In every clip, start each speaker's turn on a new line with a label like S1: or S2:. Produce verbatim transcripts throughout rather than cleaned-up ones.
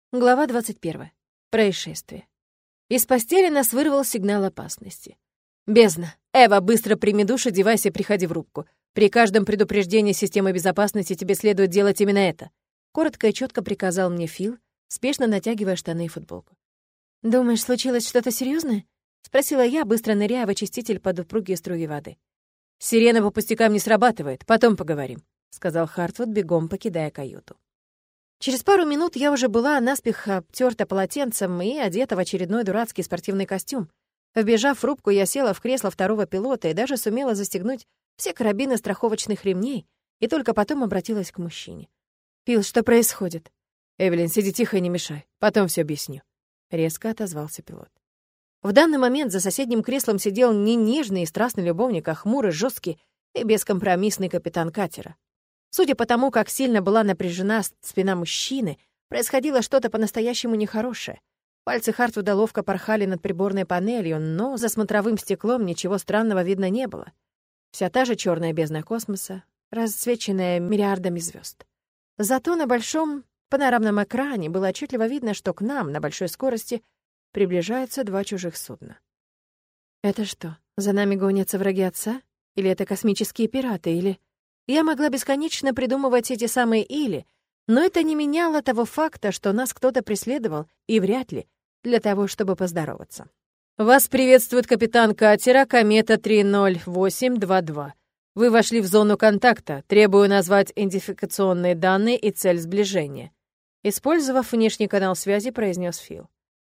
S1: Глава двадцать первая. Происшествие. Из постели нас вырвал сигнал опасности. «Бездна! Эва, быстро прими душ, одевайся и приходи в рубку. При каждом предупреждении системы безопасности тебе следует делать именно это». Коротко и четко приказал мне Фил, спешно натягивая штаны и футболку. «Думаешь, случилось что-то серьезное? Спросила я, быстро ныряя в очиститель под упругие струи воды. «Сирена по пустякам не срабатывает, потом поговорим», — сказал Хартвуд, бегом покидая каюту. Через пару минут я уже была наспех обтёрта полотенцем и одета в очередной дурацкий спортивный костюм. Вбежав в рубку, я села в кресло второго пилота и даже сумела застегнуть все карабины страховочных ремней, и только потом обратилась к мужчине. «Фил, что происходит?» «Эвелин, сиди тихо и не мешай, потом все объясню», — резко отозвался пилот. В данный момент за соседним креслом сидел не нежный и страстный любовник, а хмурый, жесткий и бескомпромиссный капитан катера. Судя по тому, как сильно была напряжена спина мужчины, происходило что-то по-настоящему нехорошее. Пальцы Хартвуда ловко порхали над приборной панелью, но за смотровым стеклом ничего странного видно не было. Вся та же черная бездна космоса, расцвеченная миллиардами звезд. Зато на большом панорамном экране было отчетливо видно, что к нам на большой скорости приближаются два чужих судна. Это что, за нами гонятся враги отца? Или это космические пираты? Или... Я могла бесконечно придумывать эти самые «или», но это не меняло того факта, что нас кто-то преследовал, и вряд ли для того, чтобы поздороваться. «Вас приветствует капитан катера «Комета три ноль восемь два два». Вы вошли в зону контакта. Требую назвать идентификационные данные и цель сближения». Использовав внешний канал связи, произнес Фил.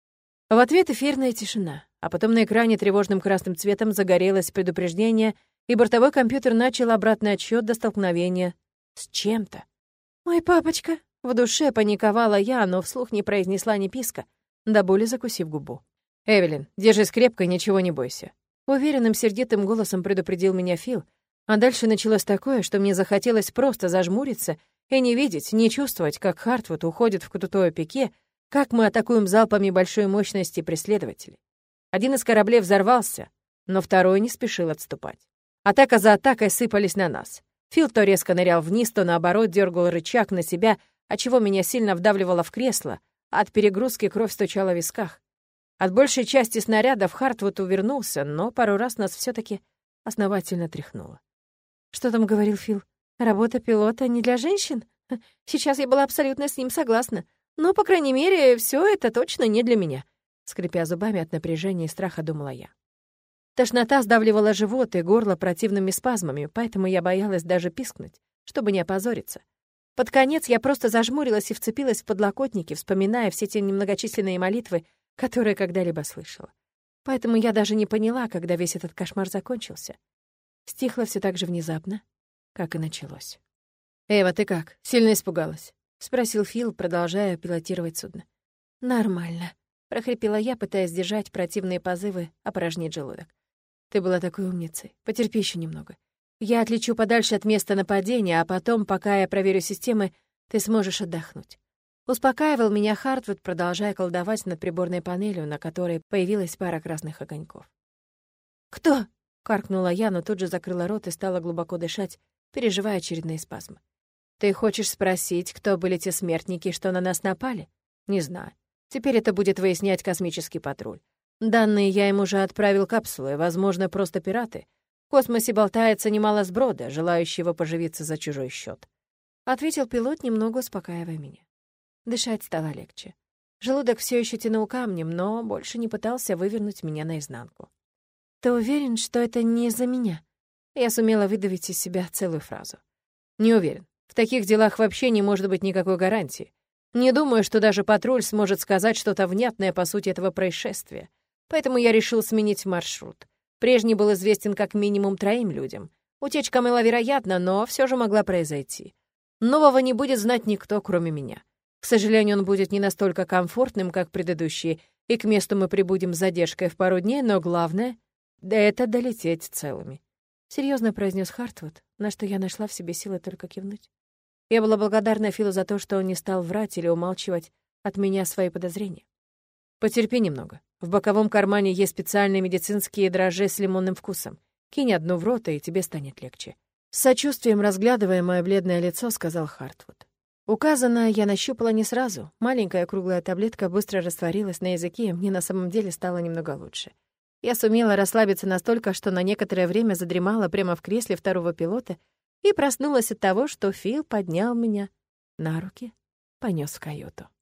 S1: В ответ эфирная тишина, а потом на экране тревожным красным цветом загорелось предупреждение, и бортовой компьютер начал обратный отсчет до столкновения с чем-то. «Ой, папочка!» В душе паниковала я, но вслух не произнесла ни писка, до боли закусив губу. «Эвелин, держись крепко и ничего не бойся». Уверенным, сердитым голосом предупредил меня Фил, а дальше началось такое, что мне захотелось просто зажмуриться и не видеть, не чувствовать, как Хартвуд уходит в крутое пике, как мы атакуем залпами большой мощности преследователей. Один из кораблей взорвался, но второй не спешил отступать. Атака за атакой сыпались на нас. Фил то резко нырял вниз, то наоборот дергал рычаг на себя, отчего меня сильно вдавливало в кресло, а от перегрузки кровь стучала в висках. От большей части снарядов Хартвуд увернулся, но пару раз нас все таки основательно тряхнуло. Что там говорил Фил? Работа пилота не для женщин? Сейчас я была абсолютно с ним согласна. Но, по крайней мере, все это точно не для меня. Скрипя зубами от напряжения и страха, думала я. Тошнота сдавливала живот и горло противными спазмами, поэтому я боялась даже пискнуть, чтобы не опозориться. Под конец я просто зажмурилась и вцепилась в подлокотники, вспоминая все те немногочисленные молитвы, которые когда-либо слышала. Поэтому я даже не поняла, когда весь этот кошмар закончился. Стихло все так же внезапно, как и началось. «Эва, ты как? Сильно испугалась?» — спросил Фил, продолжая пилотировать судно. «Нормально», — прохрипела я, пытаясь сдержать противные позывы опорожнить желудок. «Ты была такой умницей. Потерпи еще немного. Я отлечу подальше от места нападения, а потом, пока я проверю системы, ты сможешь отдохнуть». Успокаивал меня Хартвуд, продолжая колдовать над приборной панелью, на которой появилась пара красных огоньков. «Кто?» — каркнула я, но тут же закрыла рот и стала глубоко дышать, переживая очередные спазмы. «Ты хочешь спросить, кто были те смертники, что на нас напали? Не знаю. Теперь это будет выяснять космический патруль. Данные я им уже отправил капсулой, возможно, просто пираты. В космосе болтается немало сброда, желающего поживиться за чужой счет. Ответил пилот, немного успокаивая меня. Дышать стало легче. Желудок все еще тянул камнем, но больше не пытался вывернуть меня наизнанку. «Ты уверен, что это не из-за меня?» Я сумела выдавить из себя целую фразу. «Не уверен. В таких делах вообще не может быть никакой гарантии. Не думаю, что даже патруль сможет сказать что-то внятное по сути этого происшествия. Поэтому я решил сменить маршрут. Прежний был известен как минимум троим людям. Утечка маловероятна, но все же могла произойти. Нового не будет знать никто, кроме меня. К сожалению, он будет не настолько комфортным, как предыдущие, и к месту мы прибудем с задержкой в пару дней, но главное — это долететь целыми». Серьезно произнес Хартвуд, на что я нашла в себе силы только кивнуть. Я была благодарна Филу за то, что он не стал врать или умалчивать от меня свои подозрения. «Потерпи немного. В боковом кармане есть специальные медицинские дрожжи с лимонным вкусом. Кинь одну в рот, и тебе станет легче». С сочувствием, разглядывая мое бледное лицо, сказал Хартвуд. Указанное я нащупала не сразу. Маленькая круглая таблетка быстро растворилась на языке, и мне на самом деле стало немного лучше. Я сумела расслабиться настолько, что на некоторое время задремала прямо в кресле второго пилота и проснулась от того, что Фил поднял меня на руки, понёс в каюту.